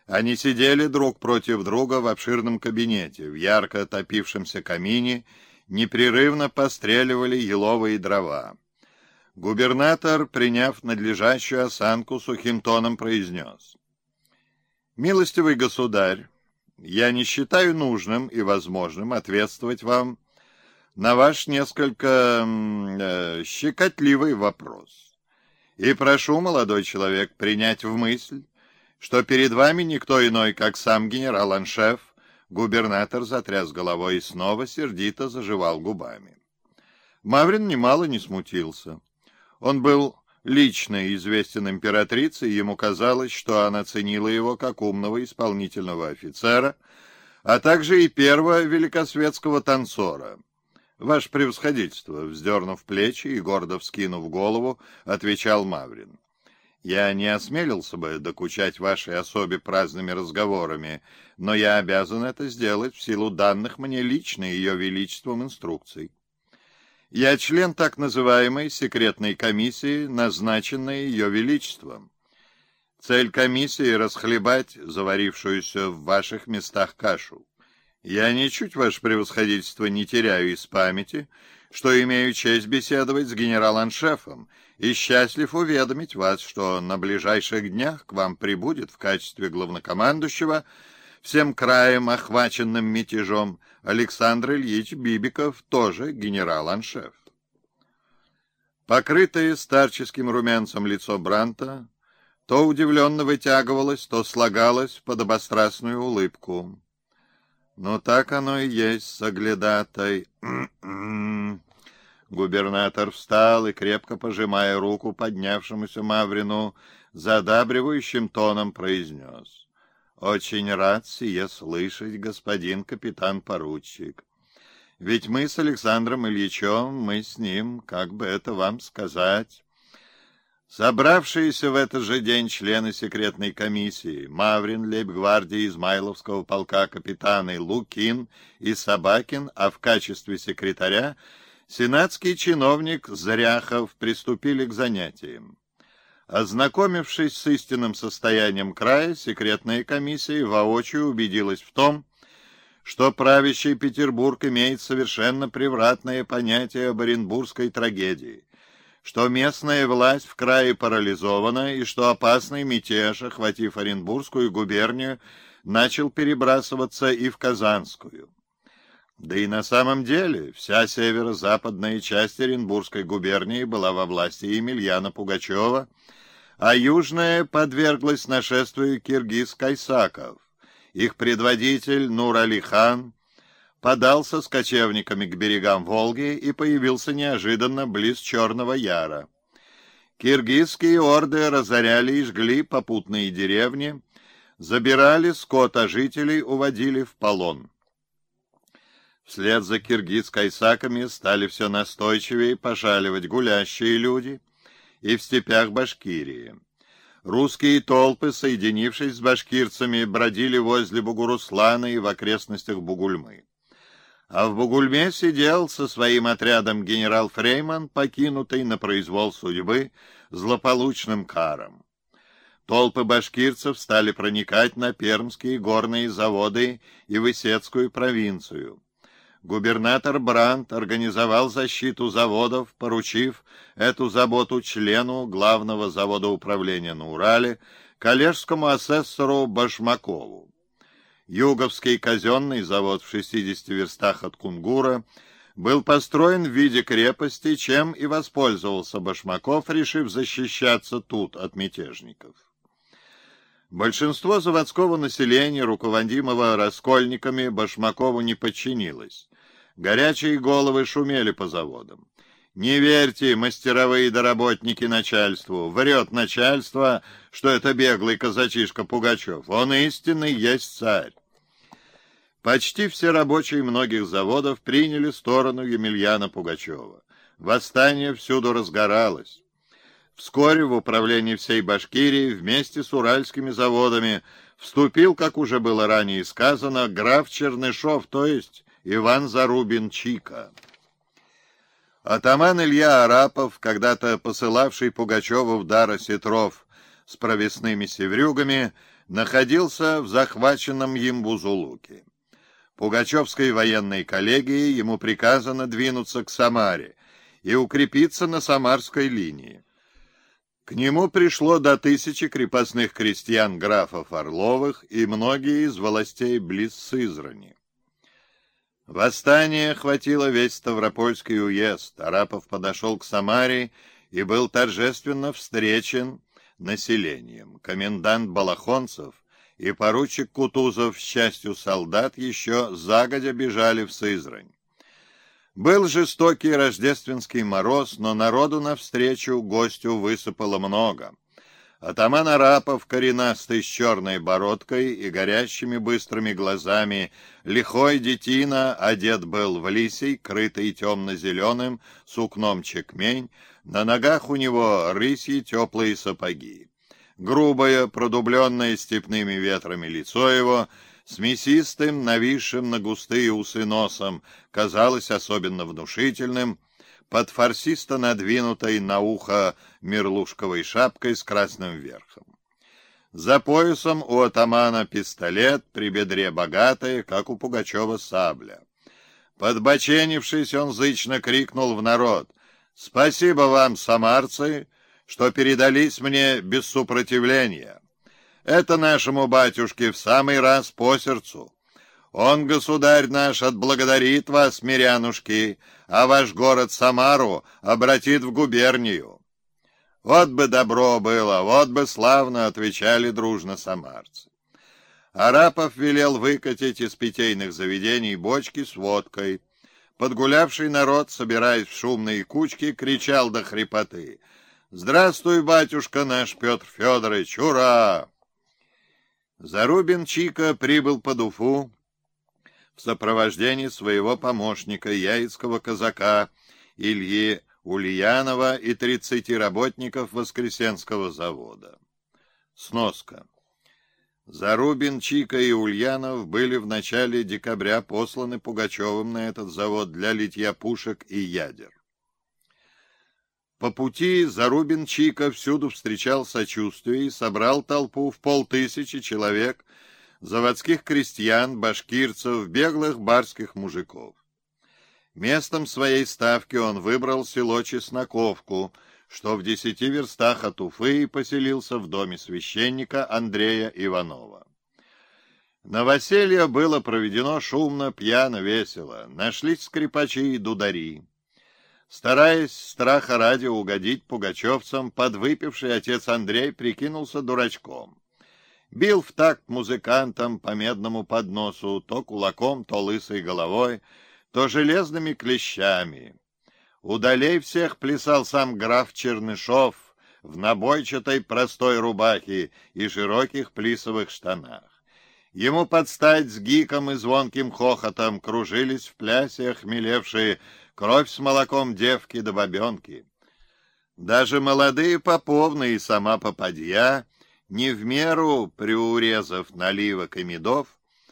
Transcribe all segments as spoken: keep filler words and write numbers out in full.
Они сидели друг против друга в обширном кабинете, в ярко топившемся камине, непрерывно постреливали еловые дрова. Губернатор, приняв надлежащую осанку, сухим тоном произнес: «Милостивый государь, я не считаю нужным и возможным ответствовать вам на ваш несколько э, щекотливый вопрос. И прошу, молодой человек, принять в мысль, что перед вами никто иной, как сам генерал-аншеф». Губернатор затряс головой и снова сердито зажевал губами. Маврин немало не смутился. Он был лично известен императрице, и ему казалось, что она ценила его как умного исполнительного офицера, а также и первого великосветского танцора. «Ваше превосходительство», — вздернув плечи и гордо вскинув голову, отвечал Маврин: «Я не осмелился бы докучать вашей особе праздными разговорами, но я обязан это сделать в силу данных мне лично ее величеством инструкций. Я член так называемой секретной комиссии, назначенной ее величеством. Цель комиссии — расхлебать заварившуюся в ваших местах кашу. Я ничуть, ваше превосходительство, не теряю из памяти, что имею честь беседовать с генерал-аншефом, и счастлив уведомить вас, что на ближайших днях к вам прибудет в качестве главнокомандующего всем краем, охваченным мятежом, Александр Ильич Бибиков, тоже генерал-аншеф». Покрытое старческим румянцем лицо Бранта то удивленно вытягивалось, то слагалось в подобострастную улыбку. «Ну так оно и есть, соглядатай». Губернатор встал и, крепко пожимая руку поднявшемуся Маврину, задабривающим тоном произнес: «Очень рад сие слышать, господин капитан-поручик. Ведь мы с Александром Ильичем, мы с ним, как бы это вам сказать...» Собравшиеся в этот же день члены секретной комиссии Маврин, лейб-гвардии Измайловского полка капитаны Лукин и Собакин, а в качестве секретаря сенатский чиновник Зряхов, приступили к занятиям. Ознакомившись с истинным состоянием края, секретная комиссия воочию убедилась в том, что правящий Петербург имеет совершенно превратное понятие об оренбургской трагедии, что местная власть в крае парализована и что опасный мятеж, охватив Оренбургскую губернию, начал перебрасываться и в Казанскую. Да и на самом деле вся северо-западная часть Оренбургской губернии была во власти Емельяна Пугачева, а южная подверглась нашествию киргиз-кайсаков. Их предводитель Нур-Али-хан подался с кочевниками к берегам Волги и появился неожиданно близ Черного Яра. Киргизские орды разоряли и жгли попутные деревни, забирали скот, а жителей уводили в полон. Вслед за киргиз-кайсаками стали все настойчивее пошаливать гулящие люди и в степях Башкирии. Русские толпы, соединившись с башкирцами, бродили возле Бугуруслана и в окрестностях Бугульмы. А в Бугульме сидел со своим отрядом генерал Фрейман, покинутый на произвол судьбы злополучным каром. Толпы башкирцев стали проникать на пермские горные заводы и в Исетскую провинцию. Губернатор Брандт организовал защиту заводов, поручив эту заботу члену главного завода управления на Урале, коллежскому асессору Башмакову. Юговский казенный завод в шестидесяти верстах от Кунгура был построен в виде крепости, чем и воспользовался Башмаков, решив защищаться тут от мятежников. Большинство заводского населения, руководимого раскольниками, Башмакову не подчинилось. Горячие головы шумели по заводам. «Не верьте, мастеровые доработники, начальству. Врет начальство, что это беглый казачишка Пугачев. Он истинный есть царь». Почти все рабочие многих заводов приняли сторону Емельяна Пугачева. Восстание всюду разгоралось. Вскоре в управлении всей Башкирии вместе с уральскими заводами вступил, как уже было ранее сказано, граф Чернышов, то есть Иван Зарубин-Чика. Атаман Илья Арапов, когда-то посылавший Пугачеву в дар осетров с провесными севрюгами, находился в захваченном им Бузулуке. Пугачевской военной коллегией ему приказано двинуться к Самаре и укрепиться на Самарской линии. К нему пришло до тысячи крепостных крестьян графов Орловых и многие из властей близ Сызрани. Восстание охватило весь Ставропольский уезд. Арапов подошел к Самаре и был торжественно встречен населением. Комендант Балахонцев и поручик Кутузов с частью солдат еще загодя бежали в Сызрань. Был жестокий рождественский мороз, но народу навстречу гостю высыпало много. Атаман Арапов, коренастый с черной бородкой и горящими быстрыми глазами, лихой детина, одет был в лисий, крытый темно-зеленым сукном чекмень, на ногах у него рысьи теплые сапоги. Грубое, продубленное степными ветрами лицо его, с мясистым, нависшим на густые усы носом, казалось особенно внушительным, под фарсисто надвинутой на ухо мерлушковой шапкой с красным верхом. За поясом у атамана пистолет, при бедре богатая, как у Пугачева сабля. Подбоченившись, он зычно крикнул в народ: «Спасибо вам, самарцы, что передались мне без сопротивления. Это нашему батюшке в самый раз по сердцу. Он, государь наш, отблагодарит вас, мирянушки, а ваш город Самару обратит в губернию». «Вот бы добро было, вот бы славно», — отвечали дружно самарцы. Арапов велел выкатить из питейных заведений бочки с водкой. Подгулявший народ, собираясь в шумные кучки, кричал до хрипоты: «Здравствуй, батюшка наш Петр Федорович! Ура!» Зарубин Чика прибыл под Уфу в сопровождении своего помощника, яицкого казака Ильи Ульянова и тридцати работников Воскресенского завода. Сноска. Зарубин, Чика и Ульянов были в начале декабря посланы Пугачевым на этот завод для литья пушек и ядер. По пути Зарубин Чика всюду встречал сочувствие и собрал толпу в полтысячи человек, заводских крестьян, башкирцев, беглых барских мужиков. Местом своей ставки он выбрал село Чесноковку, что в десяти верстах от Уфы, и поселился в доме священника Андрея Иванова. Новоселье было проведено шумно, пьяно, весело. Нашлись скрипачи и дудари. Стараясь страха ради угодить пугачевцам, подвыпивший отец Андрей прикинулся дурачком. Бил в такт музыкантам по медному подносу то кулаком, то лысой головой, то железными клещами. Удалей всех плясал сам граф Чернышов в набойчатой простой рубахе и широких плисовых штанах. Ему подстать с гиком и звонким хохотом кружились в плясе охмелевшие кровь с молоком девки да бабенки. Даже молодые поповны и сама попадья, не в меру приурезав наливок и медов,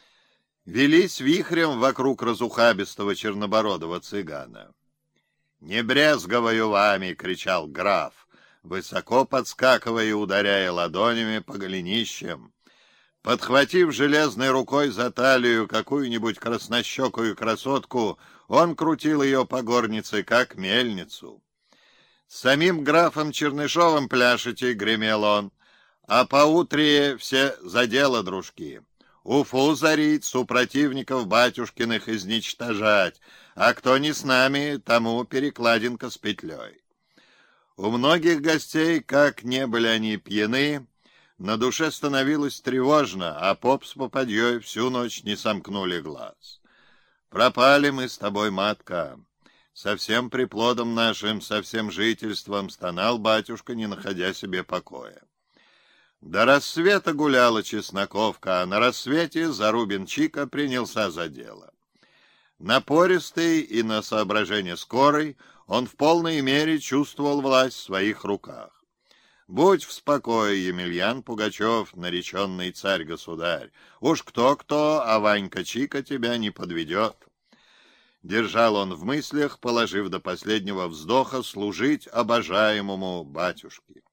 велись вихрем вокруг разухабистого чернобородого цыгана. «Не брезговаю вами!» — кричал граф, высоко подскакивая и ударяя ладонями по голенищам. Подхватив железной рукой за талию какую-нибудь краснощекую красотку, он крутил ее по горнице, как мельницу. «С самим графом Чернышовым пляшете!» — гремел он. «А поутрие все за дело, дружки! Уфу зарить, супротивников батюшкиных изничтожать, а кто не с нами, тому перекладинка с петлей». У многих гостей, как не были они пьяны, на душе становилось тревожно, а поп с попадьей всю ночь не сомкнули глаз. «Пропали мы с тобой, матка. Со всем приплодом нашим, со всем жительством стонал батюшка, не находя себе покоя». До рассвета гуляла Чесноковка, а на рассвете Зарубин Чика принялся за дело. Напористый и на соображение скорый, он в полной мере чувствовал власть в своих руках. Будь в спокое, Емельян Пугачев, нареченный царь-государь. Уж кто-кто, а Ванька Чика тебя не подведет. Держал он в мыслях, положив до последнего вздоха служить обожаемому батюшке.